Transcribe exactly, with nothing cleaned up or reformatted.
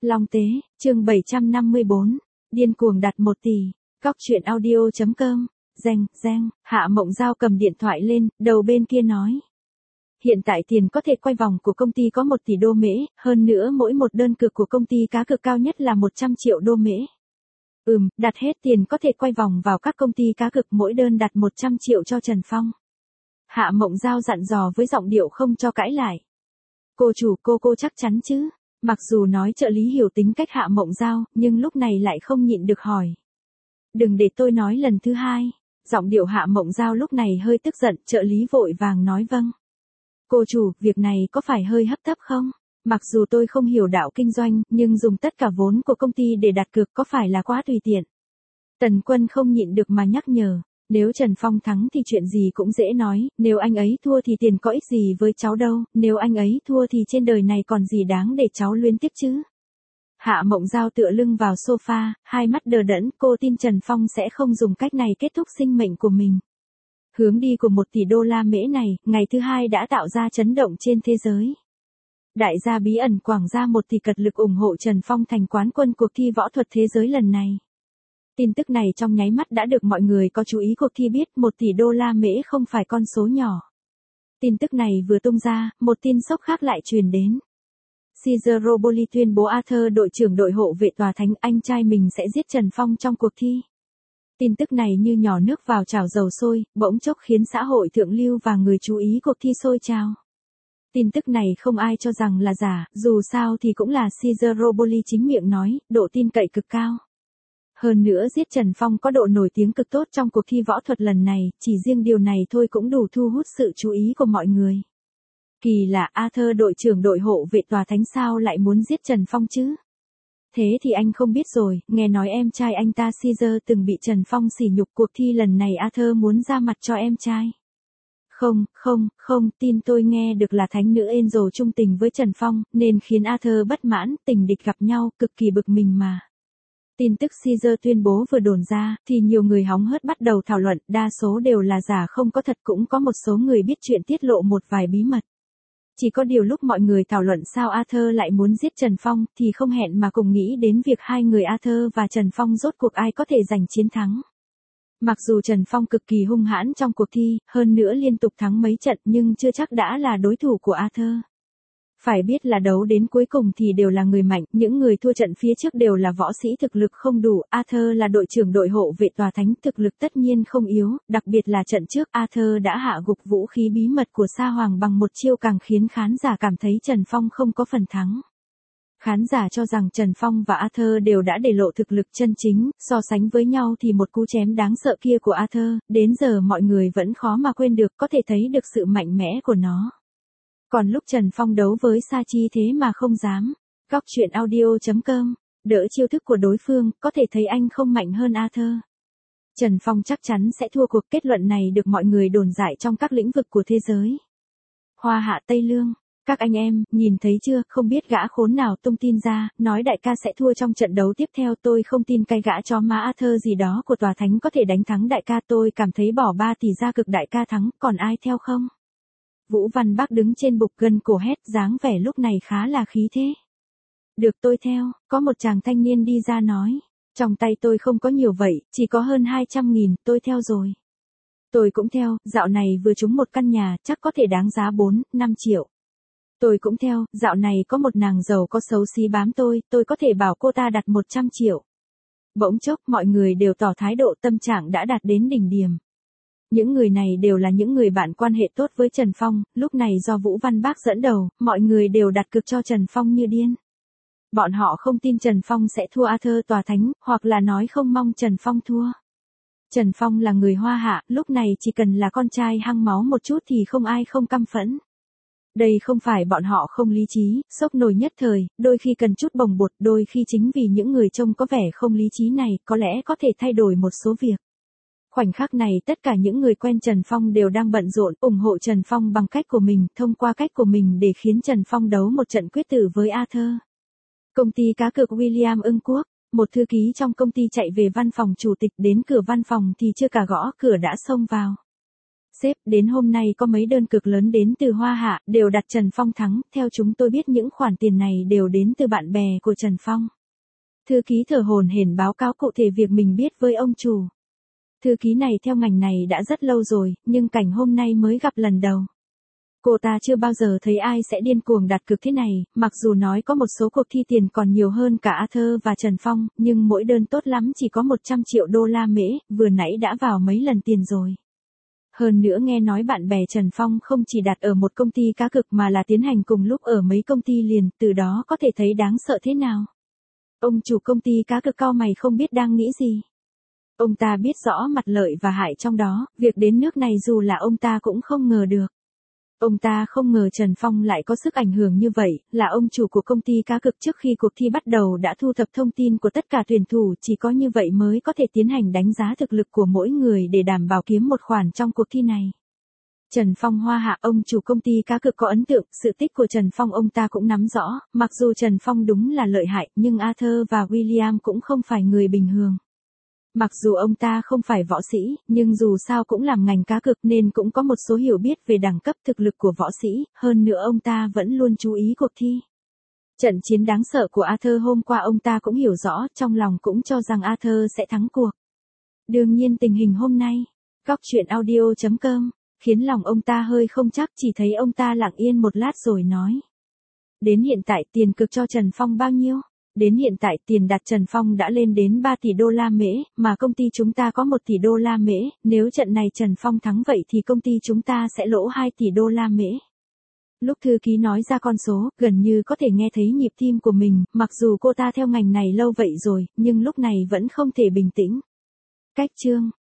Long Tế, chương bảy trăm năm mươi bốn, điên cuồng đặt một tỷ, cóc truyện audio.com, reng, reng, Hạ Mộng Giao cầm điện thoại lên, đầu bên kia nói. Hiện tại tiền có thể quay vòng của công ty có một tỷ đô mễ, hơn nữa mỗi một đơn cược của công ty cá cược cao nhất là một trăm triệu đô mễ. Ừm, đặt hết tiền có thể quay vòng vào các công ty cá cược mỗi đơn đặt một trăm triệu cho Trần Phong. Hạ Mộng Giao dặn dò với giọng điệu không cho cãi lại. Cô chủ cô cô chắc chắn chứ? Mặc dù nói trợ lý hiểu tính cách Hạ Mộng Giao, nhưng lúc này lại không nhịn được hỏi. Đừng để tôi nói lần thứ hai. Giọng điệu Hạ Mộng Giao lúc này hơi tức giận, trợ lý vội vàng nói vâng. Cô chủ, việc này có phải hơi hấp tấp không? Mặc dù tôi không hiểu đạo kinh doanh, nhưng dùng tất cả vốn của công ty để đặt cược có phải là quá tùy tiện? Tần Quân không nhịn được mà nhắc nhở. Nếu Trần Phong thắng thì chuyện gì cũng dễ nói, nếu anh ấy thua thì tiền có ích gì với cháu đâu, nếu anh ấy thua thì trên đời này còn gì đáng để cháu luyến tiếc chứ. Hạ Mộng Giao tựa lưng vào sofa, hai mắt đờ đẫn, cô tin Trần Phong sẽ không dùng cách này kết thúc sinh mệnh của mình. Hướng đi của một tỷ đô la mễ này, ngày thứ hai đã tạo ra chấn động trên thế giới. Đại gia bí ẩn quảng ra một tỷ cật lực ủng hộ Trần Phong thành quán quân cuộc thi võ thuật thế giới lần này. Tin tức này trong nháy mắt đã được mọi người có chú ý cuộc thi biết một tỷ đô la mễ không phải con số nhỏ. Tin tức này vừa tung ra, một tin sốc khác lại truyền đến. Caesar Roboli tuyên bố Arthur đội trưởng đội hộ vệ tòa thánh anh trai mình sẽ giết Trần Phong trong cuộc thi. Tin tức này như nhỏ nước vào chảo dầu sôi, bỗng chốc khiến xã hội thượng lưu và người chú ý cuộc thi sôi trào. Tin tức này không ai cho rằng là giả, dù sao thì cũng là Caesar Roboli chính miệng nói, độ tin cậy cực cao. Hơn nữa giết Trần Phong có độ nổi tiếng cực tốt trong cuộc thi võ thuật lần này, chỉ riêng điều này thôi cũng đủ thu hút sự chú ý của mọi người. Kỳ lạ, Arthur đội trưởng đội hộ vệ tòa thánh sao lại muốn giết Trần Phong chứ? Thế thì anh không biết rồi, nghe nói em trai anh ta Caesar từng bị Trần Phong sỉ nhục, cuộc thi lần này Arthur muốn ra mặt cho em trai. Không, không, không, tin tôi nghe được là thánh nữ Angel trung tình với Trần Phong, nên khiến Arthur bất mãn, tình địch gặp nhau, cực kỳ bực mình mà. Tin tức Caesar tuyên bố vừa đồn ra, thì nhiều người hóng hớt bắt đầu thảo luận, đa số đều là giả không có thật, cũng có một số người biết chuyện tiết lộ một vài bí mật. Chỉ có điều lúc mọi người thảo luận sao Arthur lại muốn giết Trần Phong, thì không hẹn mà cùng nghĩ đến việc hai người Arthur và Trần Phong rốt cuộc ai có thể giành chiến thắng. Mặc dù Trần Phong cực kỳ hung hãn trong cuộc thi, hơn nữa liên tục thắng mấy trận nhưng chưa chắc đã là đối thủ của Arthur. Phải biết là đấu đến cuối cùng thì đều là người mạnh, những người thua trận phía trước đều là võ sĩ thực lực không đủ, Arthur là đội trưởng đội hộ vệ tòa thánh thực lực tất nhiên không yếu, đặc biệt là trận trước Arthur đã hạ gục vũ khí bí mật của Sa Hoàng bằng một chiêu càng khiến khán giả cảm thấy Trần Phong không có phần thắng. Khán giả cho rằng Trần Phong và Arthur đều đã để lộ thực lực chân chính, so sánh với nhau thì một cú chém đáng sợ kia của Arthur, đến giờ mọi người vẫn khó mà quên được, có thể thấy được sự mạnh mẽ của nó. Còn lúc Trần Phong đấu với Sa Chi thế mà không dám. Cóc truyện audio.com, đỡ chiêu thức của đối phương, có thể thấy anh không mạnh hơn Arthur. Trần Phong chắc chắn sẽ thua cuộc, kết luận này được mọi người đồn dại trong các lĩnh vực của thế giới. Hoa Hạ Tây Lương, các anh em, nhìn thấy chưa, không biết gã khốn nào tung tin ra, nói đại ca sẽ thua trong trận đấu tiếp theo, tôi không tin cái gã chó má Arthur gì đó của tòa thánh có thể đánh thắng đại ca, tôi cảm thấy bỏ ba tỷ ra cực đại ca thắng, còn ai theo không? Vũ Văn Bắc đứng trên bục gần cổ hét, dáng vẻ lúc này khá là khí thế. Được tôi theo, có một chàng thanh niên đi ra nói. Trong tay tôi không có nhiều vậy, chỉ có hơn hai trăm nghìn, tôi theo rồi. Tôi cũng theo, dạo này vừa trúng một căn nhà, chắc có thể đáng giá bốn, năm triệu. Tôi cũng theo, dạo này có một nàng giàu có xấu xí bám tôi, tôi có thể bảo cô ta đặt một trăm triệu. Bỗng chốc mọi người đều tỏ thái độ, tâm trạng đã đạt đến đỉnh điểm. Những người này đều là những người bạn quan hệ tốt với Trần Phong, lúc này do Vũ Văn Bác dẫn đầu, mọi người đều đặt cược cho Trần Phong như điên. Bọn họ không tin Trần Phong sẽ thua Arthur tòa thánh, hoặc là nói không mong Trần Phong thua. Trần Phong là người Hoa Hạ, lúc này chỉ cần là con trai hăng máu một chút thì không ai không căm phẫn. Đây không phải bọn họ không lý trí, sốc nổi nhất thời, đôi khi cần chút bồng bột, đôi khi chính vì những người trông có vẻ không lý trí này, có lẽ có thể thay đổi một số việc. Khoảnh khắc này tất cả những người quen Trần Phong đều đang bận rộn, ủng hộ Trần Phong bằng cách của mình, thông qua cách của mình để khiến Trần Phong đấu một trận quyết tử với Arthur. Công ty cá cược William Ưng Quốc, một thư ký trong công ty chạy về văn phòng chủ tịch, đến cửa văn phòng thì chưa cả gõ cửa đã xông vào. Sếp, đến hôm nay có mấy đơn cực lớn đến từ Hoa Hạ, đều đặt Trần Phong thắng, theo chúng tôi biết những khoản tiền này đều đến từ bạn bè của Trần Phong. Thư ký thở hổn hển báo cáo cụ thể việc mình biết với ông chủ. Thư ký này theo ngành này đã rất lâu rồi, nhưng cảnh hôm nay mới gặp lần đầu. Cô ta chưa bao giờ thấy ai sẽ điên cuồng đặt cược thế này, mặc dù nói có một số cuộc thi tiền còn nhiều hơn cả Arthur và Trần Phong, nhưng mỗi đơn tốt lắm chỉ có một trăm triệu đô la Mỹ, vừa nãy đã vào mấy lần tiền rồi. Hơn nữa nghe nói bạn bè Trần Phong không chỉ đặt ở một công ty cá cược mà là tiến hành cùng lúc ở mấy công ty liền, từ đó có thể thấy đáng sợ thế nào. Ông chủ công ty cá cược cau mày không biết đang nghĩ gì. Ông ta biết rõ mặt lợi và hại trong đó, việc đến nước này dù là ông ta cũng không ngờ được. Ông ta không ngờ Trần Phong lại có sức ảnh hưởng như vậy, là ông chủ của công ty cá cược trước khi cuộc thi bắt đầu đã thu thập thông tin của tất cả tuyển thủ, chỉ có như vậy mới có thể tiến hành đánh giá thực lực của mỗi người để đảm bảo kiếm một khoản trong cuộc thi này. Trần Phong Hoa Hạ, ông chủ công ty cá cược có ấn tượng, sự tích của Trần Phong ông ta cũng nắm rõ, mặc dù Trần Phong đúng là lợi hại, nhưng Arthur và William cũng không phải người bình thường. Mặc dù ông ta không phải võ sĩ, nhưng dù sao cũng làm ngành cá cược nên cũng có một số hiểu biết về đẳng cấp thực lực của võ sĩ, hơn nữa ông ta vẫn luôn chú ý cuộc thi. Trận chiến đáng sợ của Arthur hôm qua ông ta cũng hiểu rõ, trong lòng cũng cho rằng Arthur sẽ thắng cuộc. Đương nhiên tình hình hôm nay, Cóc Truyện Audio chấm com, khiến lòng ông ta hơi không chắc, chỉ thấy ông ta lặng yên một lát rồi nói. Đến hiện tại tiền cược cho Trần Phong bao nhiêu? Đến hiện tại tiền đặt Trần Phong đã lên đến ba tỷ đô la Mỹ, mà công ty chúng ta có một tỷ đô la Mỹ, nếu trận này Trần Phong thắng vậy thì công ty chúng ta sẽ lỗ hai tỷ đô la Mỹ. Lúc thư ký nói ra con số, gần như có thể nghe thấy nhịp tim của mình, mặc dù cô ta theo ngành này lâu vậy rồi, nhưng lúc này vẫn không thể bình tĩnh. Cách chương